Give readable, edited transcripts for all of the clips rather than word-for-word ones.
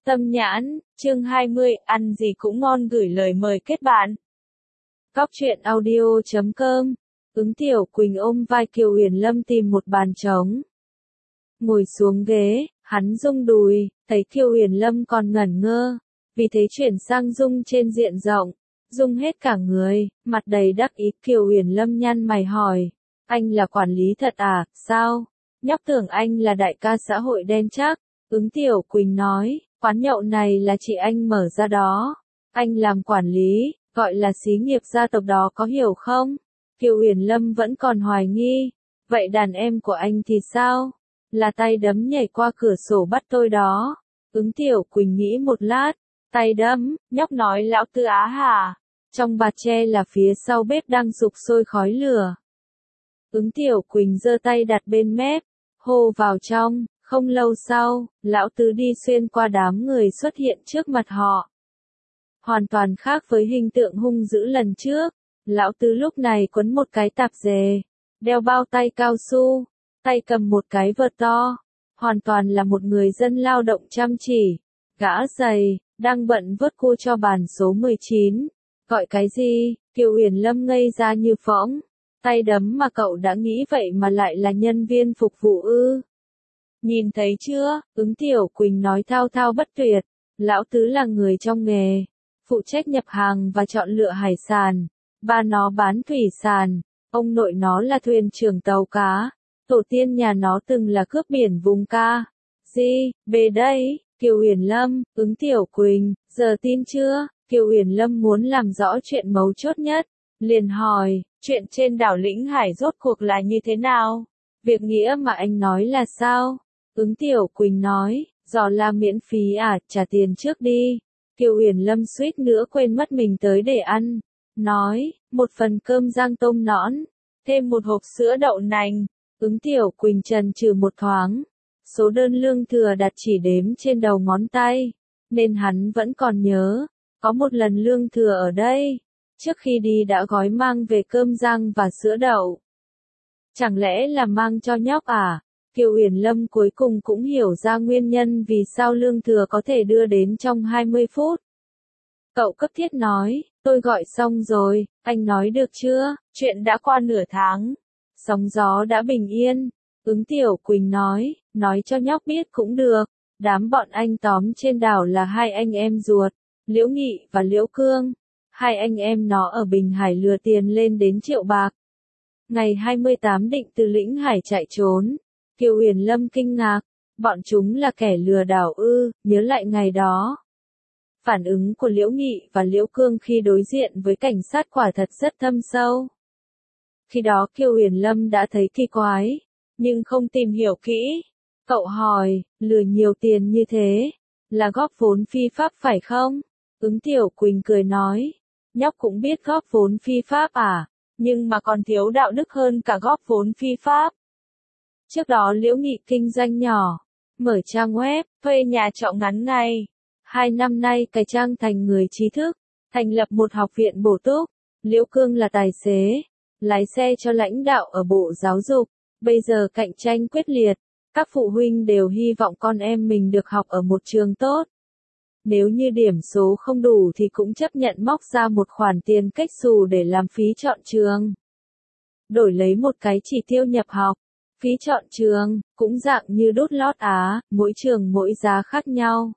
Tâm nhãn, chương 20, ăn gì cũng ngon gửi lời mời kết bạn. Góc truyện audio.com. Ứng Tiểu Quỳnh ôm vai Kiều Uyển Lâm tìm một bàn trống. Ngồi xuống ghế, hắn rung đùi, thấy Kiều Uyển Lâm còn ngẩn ngơ, vì thế chuyển sang rung trên diện rộng, rung hết cả người, mặt đầy đắc ý. Kiều Uyển Lâm nhăn mày hỏi, anh là quản lý thật à, sao? Nhóc tưởng anh là đại ca xã hội đen chắc. Ứng Tiểu Quỳnh nói, quán nhậu này là chị anh mở ra đó. Anh làm quản lý, gọi là xí nghiệp gia tộc đó có hiểu không? Kiều Uyển Lâm vẫn còn hoài nghi. Vậy đàn em của anh thì sao? Là tay đấm nhảy qua cửa sổ bắt tôi đó. Ứng Tiểu Quỳnh nghĩ một lát. Tay đấm, nhóc nói lão Tư Á hả? Trong bạt tre là phía sau bếp đang sục sôi khói lửa. Ứng Tiểu Quỳnh giơ tay đặt bên mép, hô vào trong. Không lâu sau, lão Tứ đi xuyên qua đám người xuất hiện trước mặt họ. Hoàn toàn khác với hình tượng hung dữ lần trước, lão Tứ lúc này quấn một cái tạp dề, đeo bao tay cao su, tay cầm một cái vợt to, hoàn toàn là một người dân lao động chăm chỉ. Gã giày, đang bận vớt cua cho bàn số 19. Gọi cái gì? Kiều Uyển Lâm ngây ra như phỗng. Tay đấm mà cậu đã nghĩ vậy mà lại là nhân viên phục vụ ư? Nhìn thấy chưa, Ứng Tiểu Quỳnh nói thao thao bất tuyệt, lão Tứ là người trong nghề, phụ trách nhập hàng và chọn lựa hải sản, ba nó bán thủy sản, ông nội nó là thuyền trưởng tàu cá, tổ tiên nhà nó từng là cướp biển vùng ca. Bê đây, Kiều Uyển Lâm, Ứng Tiểu Quỳnh, giờ tin chưa? Kiều Uyển Lâm muốn làm rõ chuyện mấu chốt nhất, liền hỏi, chuyện trên đảo Lĩnh Hải rốt cuộc là như thế nào? Việc nghĩa mà anh nói là sao? Ứng Tiểu Quỳnh nói, giò la miễn phí à, trả tiền trước đi. Kiều Uyển Lâm suýt nữa quên mất mình tới để ăn. Nói, một phần cơm rang tôm nõn, thêm một hộp sữa đậu nành. Ứng Tiểu Quỳnh chần chừ một thoáng. Số đơn lương thừa đặt chỉ đếm trên đầu ngón tay, nên hắn vẫn còn nhớ. Có một lần lương thừa ở đây, trước khi đi đã gói mang về cơm rang và sữa đậu. Chẳng lẽ là mang cho nhóc à? Kiều Uyển Lâm cuối cùng cũng hiểu ra nguyên nhân vì sao lương thừa có thể đưa đến trong 20 phút. Cậu cấp thiết nói, tôi gọi xong rồi, anh nói được chưa? Chuyện đã qua nửa tháng, sóng gió đã bình yên. Ứng Tiểu Quỳnh nói cho nhóc biết cũng được. Đám bọn anh tóm trên đảo là hai anh em ruột, Liễu Nghị và Liễu Cương. Hai anh em nó ở Bình Hải lừa tiền lên đến 1 triệu bạc. Ngày 28 định từ Lĩnh Hải chạy trốn. Kiều Uyển Lâm kinh ngạc, bọn chúng là kẻ lừa đảo ư? Nhớ lại ngày đó. Phản ứng của Liễu Nghị và Liễu Cương khi đối diện với cảnh sát quả thật rất thâm sâu. Khi đó Kiều Uyển Lâm đã thấy kỳ quái, nhưng không tìm hiểu kỹ. Cậu hỏi, lừa nhiều tiền như thế, là góp vốn phi pháp phải không? Ứng Tiểu Quỳnh cười nói, nhóc cũng biết góp vốn phi pháp à, nhưng mà còn thiếu đạo đức hơn cả góp vốn phi pháp. Trước đó Liễu Nghị kinh doanh nhỏ, mở trang web, thuê nhà trọ ngắn ngày. 2 năm nay cải trang thành người trí thức, thành lập một học viện bổ túc. Liễu Cương là tài xế, lái xe cho lãnh đạo ở Bộ Giáo dục. Bây giờ cạnh tranh quyết liệt, các phụ huynh đều hy vọng con em mình được học ở một trường tốt. Nếu như điểm số không đủ thì cũng chấp nhận móc ra một khoản tiền cách xù để làm phí chọn trường. Đổi lấy một cái chỉ tiêu nhập học. Phí chọn trường, cũng dạng như đút lót á, mỗi trường mỗi giá khác nhau.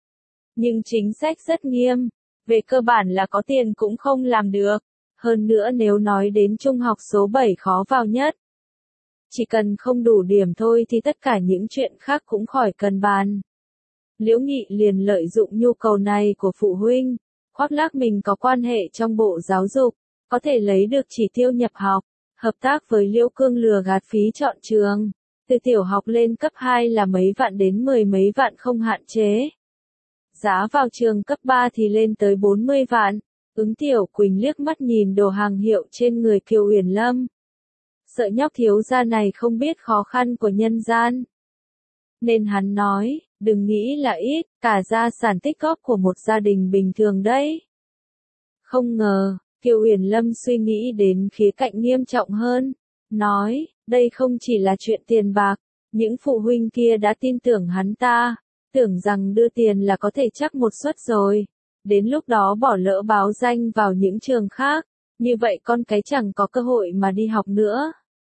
Nhưng chính sách rất nghiêm, về cơ bản là có tiền cũng không làm được. Hơn nữa nếu nói đến trung học số 7 khó vào nhất. Chỉ cần không đủ điểm thôi thì tất cả những chuyện khác cũng khỏi cần bàn. Liễu Nghị liền lợi dụng nhu cầu này của phụ huynh, khoác lác mình có quan hệ trong Bộ Giáo dục, có thể lấy được chỉ tiêu nhập học. Hợp tác với Liễu Cương lừa gạt phí chọn trường, từ tiểu học lên cấp 2 là mấy vạn đến 10 mấy vạn không hạn chế. Giá vào trường cấp 3 thì lên tới 40 vạn. Ứng Tiểu Quỳnh liếc mắt nhìn đồ hàng hiệu trên người Kiều Uyển Lâm. Sợ nhóc thiếu gia này không biết khó khăn của nhân gian. Nên hắn nói, đừng nghĩ là ít, cả gia sản tích góp của một gia đình bình thường đấy. Không ngờ, Kiều Uyển Lâm suy nghĩ đến khía cạnh nghiêm trọng hơn, nói, đây không chỉ là chuyện tiền bạc, những phụ huynh kia đã tin tưởng hắn ta, tưởng rằng đưa tiền là có thể chắc một suất rồi. Đến lúc đó bỏ lỡ báo danh vào những trường khác, như vậy con cái chẳng có cơ hội mà đi học nữa.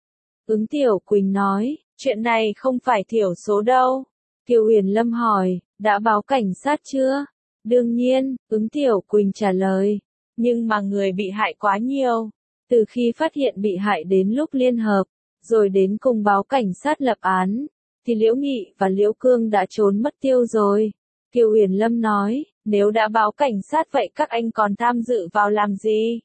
Ứng Tiểu Quỳnh nói, chuyện này không phải thiểu số đâu. Kiều Uyển Lâm hỏi, đã báo cảnh sát chưa? Đương nhiên, Ứng Tiểu Quỳnh trả lời, nhưng mà người bị hại quá nhiều. Từ khi phát hiện bị hại đến lúc liên hợp, rồi đến cùng báo cảnh sát lập án, thì Liễu Nghị và Liễu Cương đã trốn mất tiêu rồi. Kiều Uyển Lâm nói, nếu đã báo cảnh sát vậy các anh còn tham dự vào làm gì?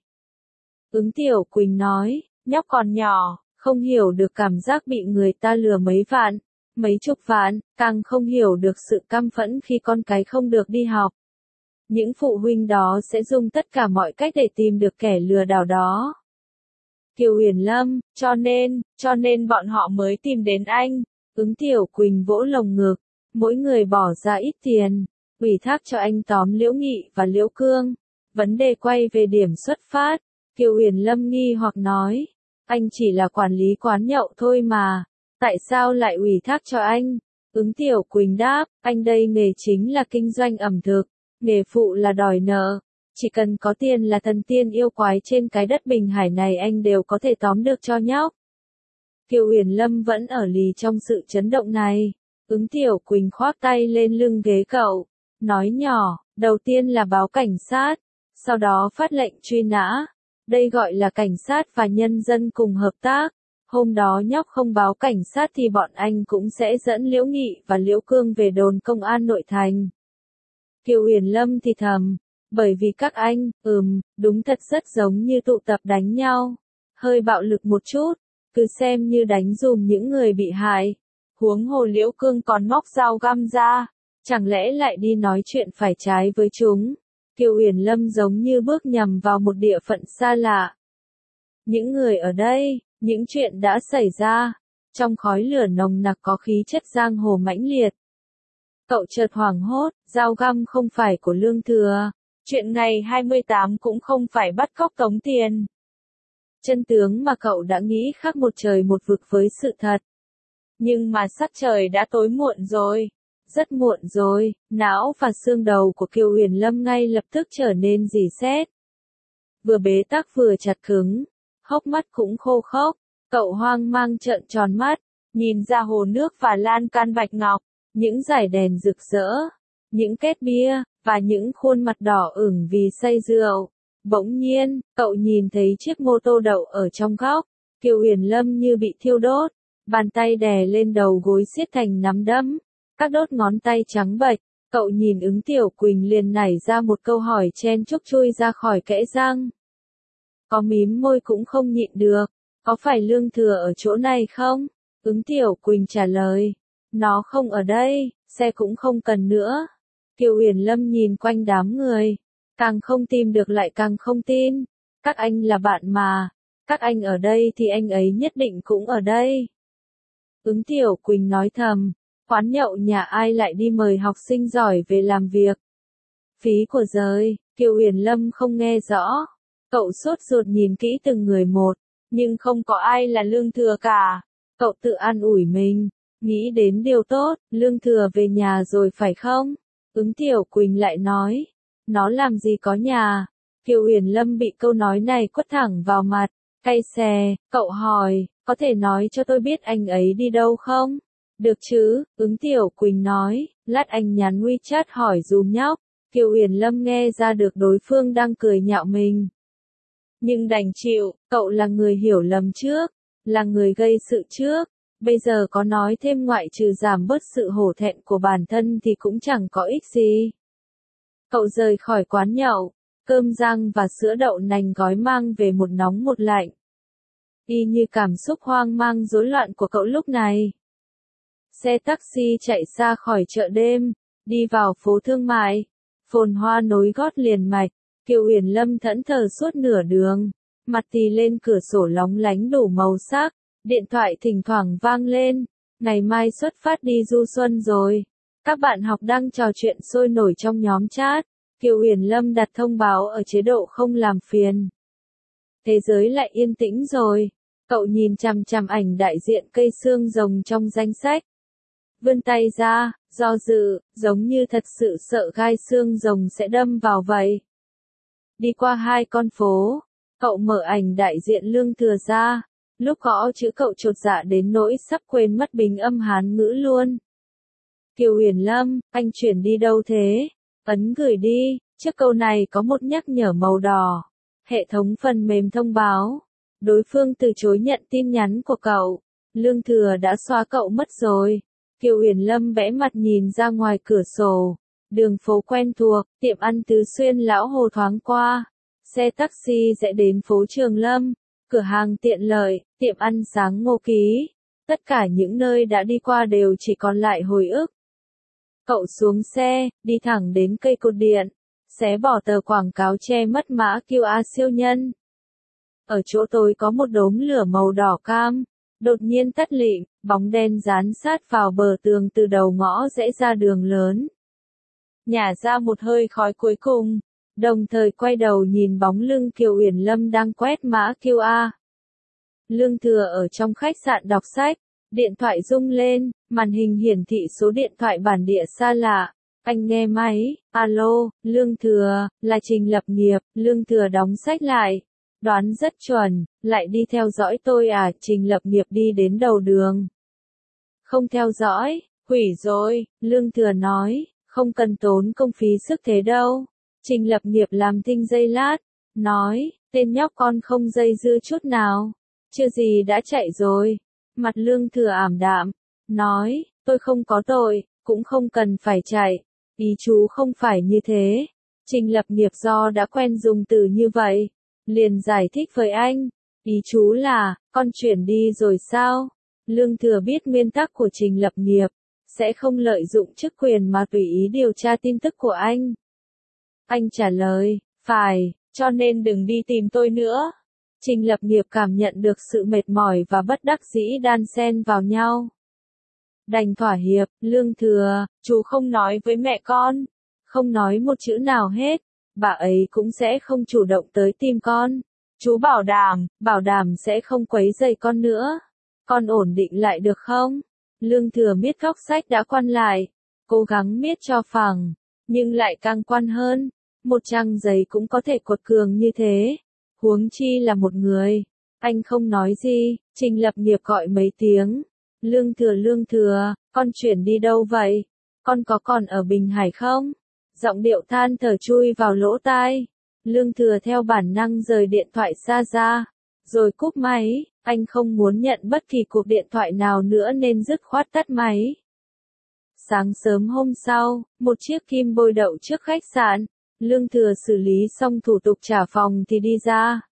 Ứng Tiểu Quỳnh nói, nhóc còn nhỏ, không hiểu được cảm giác bị người ta lừa mấy vạn, mấy chục vạn, càng không hiểu được sự căm phẫn khi con cái không được đi học. Những phụ huynh đó sẽ dùng tất cả mọi cách để tìm được kẻ lừa đảo đó. Kiều Uyển Lâm, cho nên bọn họ mới tìm đến anh. Ứng Tiểu Quỳnh vỗ lồng ngực, mỗi người bỏ ra ít tiền, ủy thác cho anh tóm Liễu Nghị và Liễu Cương. Vấn đề quay về điểm xuất phát. Kiều Uyển Lâm nghi hoặc nói, anh chỉ là quản lý quán nhậu thôi mà, tại sao lại ủy thác cho anh? Ứng Tiểu Quỳnh đáp, anh đây nghề chính là kinh doanh ẩm thực, nghề phụ là đòi nợ. Chỉ cần có tiền là thần tiên yêu quái trên cái đất Bình Hải này anh đều có thể tóm được cho nhóc. Kiều Uyển Lâm vẫn ở lì trong sự chấn động này. Ứng Tiểu Quỳnh khoác tay lên lưng ghế cậu, nói nhỏ, đầu tiên là báo cảnh sát, sau đó phát lệnh truy nã. Đây gọi là cảnh sát và nhân dân cùng hợp tác. Hôm đó nhóc không báo cảnh sát thì bọn anh cũng sẽ dẫn Liễu Nghị và Liễu Cương về đồn công an nội thành. Kiều Uyển Lâm thì thầm, bởi vì các anh, đúng thật rất giống như tụ tập đánh nhau. Hơi bạo lực một chút, cứ xem như đánh dùm những người bị hại. Huống hồ Liễu Cương còn móc dao găm ra, chẳng lẽ lại đi nói chuyện phải trái với chúng. Kiều Uyển Lâm giống như bước nhầm vào một địa phận xa lạ. Những người ở đây, những chuyện đã xảy ra, trong khói lửa nồng nặc có khí chất giang hồ mãnh liệt. Cậu chợt hoảng hốt, dao găm không phải của Lương Thừa, chuyện ngày 28 cũng không phải bắt cóc tống tiền. Chân tướng mà cậu đã nghĩ khác một trời một vực với sự thật. Nhưng mà sắc trời đã tối muộn rồi. Rất muộn rồi, não và xương đầu của Kiều Uyển Lâm ngay lập tức trở nên rỉ sét. Vừa bế tắc vừa chặt cứng, hốc mắt cũng khô khốc, cậu hoang mang trợn tròn mắt, nhìn ra hồ nước và lan can bạch ngọc, những dải đèn rực rỡ, những két bia, và những khuôn mặt đỏ ửng vì say rượu. Bỗng nhiên, cậu nhìn thấy chiếc mô tô đậu ở trong góc, Kiều Uyển Lâm như bị thiêu đốt, bàn tay đè lên đầu gối siết thành nắm đấm. Các đốt ngón tay trắng bệch, cậu nhìn Ứng Tiểu Quỳnh liền nảy ra một câu hỏi chen chúc chui ra khỏi kẽ răng. Có mím môi cũng không nhịn được, có phải Lương Thừa ở chỗ này không? Ứng Tiểu Quỳnh trả lời, nó không ở đây, xe cũng không cần nữa. Kiều Uyển Lâm nhìn quanh đám người, càng không tìm được lại càng không tin. Các anh là bạn mà, các anh ở đây thì anh ấy nhất định cũng ở đây. Ứng Tiểu Quỳnh nói thầm. Quán nhậu nhà ai lại đi mời học sinh giỏi về làm việc. Phí của giời, Kiều Uyển Lâm không nghe rõ. Cậu sốt ruột nhìn kỹ từng người một, nhưng không có ai là Lương Thừa cả. Cậu tự an ủi mình, nghĩ đến điều tốt, Lương Thừa về nhà rồi phải không? Ứng Tiểu Quỳnh lại nói, nó làm gì có nhà. Kiều Uyển Lâm bị câu nói này quất thẳng vào mặt, cay xè, cậu hỏi, có thể nói cho tôi biết anh ấy đi đâu không? Được chứ, Ứng Tiểu Quỳnh nói, lát anh nhắn WeChat hỏi dùm nhóc. Kiều Uyển Lâm nghe ra được đối phương đang cười nhạo mình. Nhưng đành chịu, cậu là người hiểu lầm trước, là người gây sự trước, bây giờ có nói thêm ngoại trừ giảm bớt sự hổ thẹn của bản thân thì cũng chẳng có ích gì. Cậu rời khỏi quán nhậu, cơm rang và sữa đậu nành gói mang về một nóng một lạnh. Y như cảm xúc hoang mang rối loạn của cậu lúc này. Xe taxi chạy xa khỏi chợ đêm, đi vào phố thương mại, phồn hoa nối gót liền mạch. Kiều Uyển Lâm thẫn thờ suốt nửa đường, mặt tì lên cửa sổ lóng lánh đủ màu sắc, điện thoại thỉnh thoảng vang lên, ngày mai xuất phát đi du xuân rồi. Các bạn học đang trò chuyện sôi nổi trong nhóm chat, Kiều Uyển Lâm đặt thông báo ở chế độ không làm phiền. Thế giới lại yên tĩnh rồi, cậu nhìn chằm chằm ảnh đại diện cây xương rồng trong danh sách. Vươn tay ra, do dự, giống như thật sự sợ gai xương rồng sẽ đâm vào vậy. Đi qua 2 con phố, cậu mở ảnh đại diện Lương Thừa ra, lúc gõ chữ cậu chột dạ đến nỗi sắp quên mất bình âm Hán ngữ luôn. Kiều Huyền Lâm, anh chuyển đi đâu thế? Ấn gửi đi, trước câu này có một nhắc nhở màu đỏ. Hệ thống phần mềm thông báo. Đối phương từ chối nhận tin nhắn của cậu. Lương Thừa đã xóa cậu mất rồi. Kiều Huyền Lâm bẽ mặt nhìn ra ngoài cửa sổ. Đường phố quen thuộc, tiệm ăn Tứ Xuyên Lão Hồ thoáng qua. Xe taxi sẽ đến phố Trường Lâm, cửa hàng tiện lợi, tiệm ăn sáng Ngô Ký. Tất cả những nơi đã đi qua đều chỉ còn lại hồi ức. Cậu xuống xe, đi thẳng đến cây cột điện, xé bỏ tờ quảng cáo che mất mã QR siêu nhân. Ở chỗ tối có một đốm lửa màu đỏ cam, đột nhiên tắt lịm, bóng đen dán sát vào bờ tường từ đầu ngõ rẽ ra đường lớn. Nhả ra một hơi khói cuối cùng, đồng thời quay đầu nhìn bóng lưng Kiều Uyển Lâm đang quét mã QR. Lương Thừa ở trong khách sạn đọc sách, điện thoại rung lên, màn hình hiển thị số điện thoại bản địa xa lạ. Anh nghe máy, alo, Lương Thừa, là Trình Lập Nghiệp. Lương Thừa đóng sách lại. Đoán rất chuẩn, lại đi theo dõi tôi à? Trình Lập Nghiệp đi đến đầu đường. Không theo dõi, hủy rồi, Lương Thừa nói, không cần tốn công phí sức thế đâu. Trình Lập Nghiệp làm thinh giây lát, nói, tên nhóc con không dây dưa chút nào, chưa gì đã chạy rồi. Mặt Lương Thừa ảm đạm, nói, tôi không có tội, cũng không cần phải chạy, ý chú không phải như thế. Trình Lập Nghiệp do đã quen dùng từ như vậy, liền giải thích với anh, ý chú là, con chuyển đi rồi sao? Lương Thừa biết nguyên tắc của Trình Lập Nghiệp, sẽ không lợi dụng chức quyền mà tùy ý điều tra tin tức của anh. Anh trả lời, phải, cho nên đừng đi tìm tôi nữa. Trình Lập Nghiệp cảm nhận được sự mệt mỏi và bất đắc dĩ đan xen vào nhau. Đành thỏa hiệp, Lương Thừa, chú không nói với mẹ con. Không nói một chữ nào hết, bà ấy cũng sẽ không chủ động tới tìm con. Chú bảo đảm sẽ không quấy rầy con nữa. Con ổn định lại được không? Lương Thừa miết góc sách đã quan lại, cố gắng miết cho phẳng, nhưng lại càng quan hơn. Một trang giấy cũng có thể quật cường như thế. Huống chi là một người. Anh không nói gì, Trình Lập Nghiệp gọi mấy tiếng. Lương Thừa, con chuyển đi đâu vậy? Con có còn ở Bình Hải không? Giọng điệu than thở chui vào lỗ tai. Lương Thừa theo bản năng rời điện thoại xa ra, rồi cúp máy. Anh không muốn nhận bất kỳ cuộc điện thoại nào nữa nên dứt khoát tắt máy. Sáng sớm hôm sau, một chiếc kim bôi đậu trước khách sạn. Lương Thừa xử lý xong thủ tục trả phòng thì đi ra.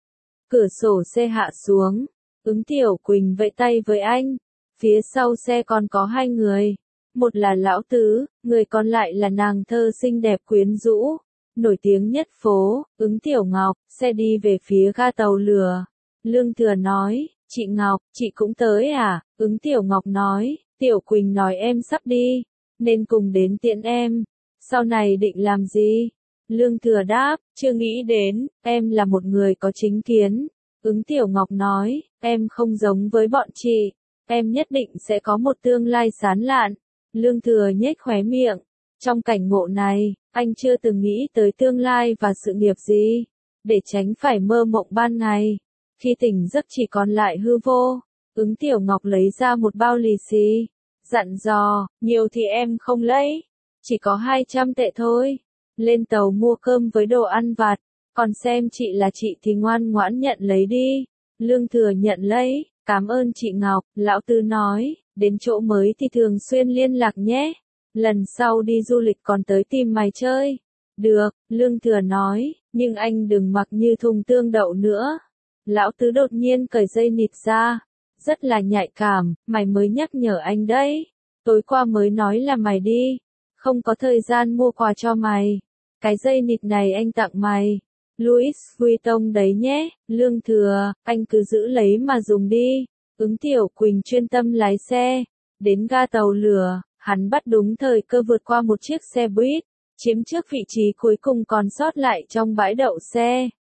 Cửa sổ xe hạ xuống. Ứng Tiểu Quỳnh vẫy tay với anh. Phía sau xe còn có 2 người. Một là Lão Tứ, người còn lại là nàng thơ xinh đẹp quyến rũ, nổi tiếng nhất phố, Ứng Tiểu Ngọc. Xe đi về phía ga tàu lửa. Lương Thừa nói, chị Ngọc, chị cũng tới à? Ứng Tiểu Ngọc nói, Tiểu Quỳnh nói em sắp đi, nên cùng đến tiễn em. Sau này định làm gì? Lương Thừa đáp, chưa nghĩ đến, em là một người có chính kiến. Ứng Tiểu Ngọc nói, em không giống với bọn chị, em nhất định sẽ có một tương lai sáng lạn. Lương Thừa nhếch khóe miệng, trong cảnh ngộ này, anh chưa từng nghĩ tới tương lai và sự nghiệp gì, để tránh phải mơ mộng ban ngày. Khi tỉnh giấc chỉ còn lại hư vô, Ứng Tiểu Ngọc lấy ra một bao lì xì, dặn dò, nhiều thì em không lấy, chỉ có 200 tệ thôi. Lên tàu mua cơm với đồ ăn vặt, còn xem chị là chị thì ngoan ngoãn nhận lấy đi. Lương Thừa nhận lấy, cảm ơn chị Ngọc. Lão Tứ nói, đến chỗ mới thì thường xuyên liên lạc nhé, lần sau đi du lịch còn tới tìm mày chơi. Được, Lương Thừa nói, nhưng anh đừng mặc như thùng tương đậu nữa. Lão Tứ đột nhiên cởi dây nịt ra, rất là nhạy cảm, mày mới nhắc nhở anh đấy. Tối qua mới nói là mày đi, không có thời gian mua quà cho mày. Cái dây nịt này anh tặng mày. Louis Vuitton đấy nhé. Lương Thừa, anh cứ giữ lấy mà dùng đi. Ứng Tiểu Quỳnh chuyên tâm lái xe. Đến ga tàu lửa, hắn bắt đúng thời cơ vượt qua một chiếc xe buýt, chiếm trước vị trí cuối cùng còn sót lại trong bãi đậu xe.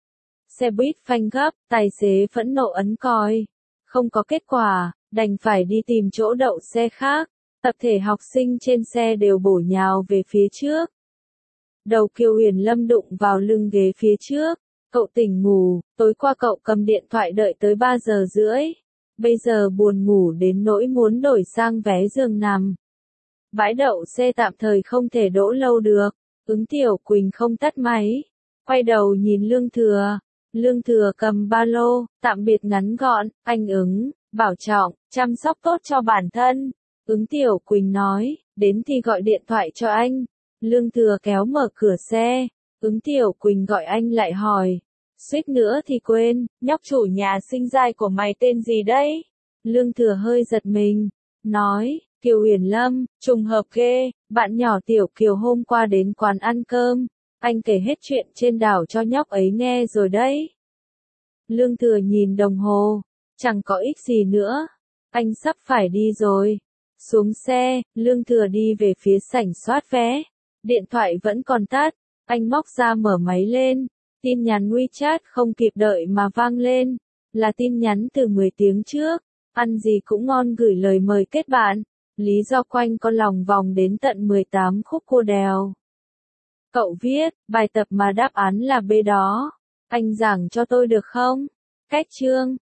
Xe buýt phanh gấp, tài xế phẫn nộ ấn còi. Không có kết quả, đành phải đi tìm chỗ đậu xe khác. Tập thể học sinh trên xe đều bổ nhào về phía trước. Đầu Kiều Huyền Lâm đụng vào lưng ghế phía trước. Cậu tỉnh ngủ, tối qua cậu cầm điện thoại đợi tới 3 giờ rưỡi. Bây giờ buồn ngủ đến nỗi muốn đổi sang vé giường nằm. Bãi đậu xe tạm thời không thể đỗ lâu được. Ứng Tiểu Quỳnh không tắt máy. Quay đầu nhìn Lương Thừa. Lương Thừa cầm ba lô, tạm biệt ngắn gọn, anh Ứng, bảo trọng, chăm sóc tốt cho bản thân. Ứng Tiểu Quỳnh nói, đến thì gọi điện thoại cho anh. Lương Thừa kéo mở cửa xe. Ứng Tiểu Quỳnh gọi anh lại hỏi. Suýt nữa thì quên, nhóc chủ nhà sinh giai của mày tên gì đấy? Lương Thừa hơi giật mình. Nói, Kiều Huyền Lâm, trùng hợp ghê, bạn nhỏ Tiểu Kiều hôm qua đến quán ăn cơm. Anh kể hết chuyện trên đảo cho nhóc ấy nghe rồi đấy. Lương Thừa nhìn đồng hồ. Chẳng có ích gì nữa. Anh sắp phải đi rồi. Xuống xe, Lương Thừa đi về phía sảnh soát vé. Điện thoại vẫn còn tắt. Anh móc ra mở máy lên. Tin nhắn WeChat không kịp đợi mà vang lên. Là tin nhắn từ 10 tiếng trước. Ăn gì cũng ngon gửi lời mời kết bạn. Lý do quanh con lòng vòng đến tận 18 khúc cua đèo. Cậu viết, bài tập mà đáp án là B đó. Anh giảng cho tôi được không? Cách chương.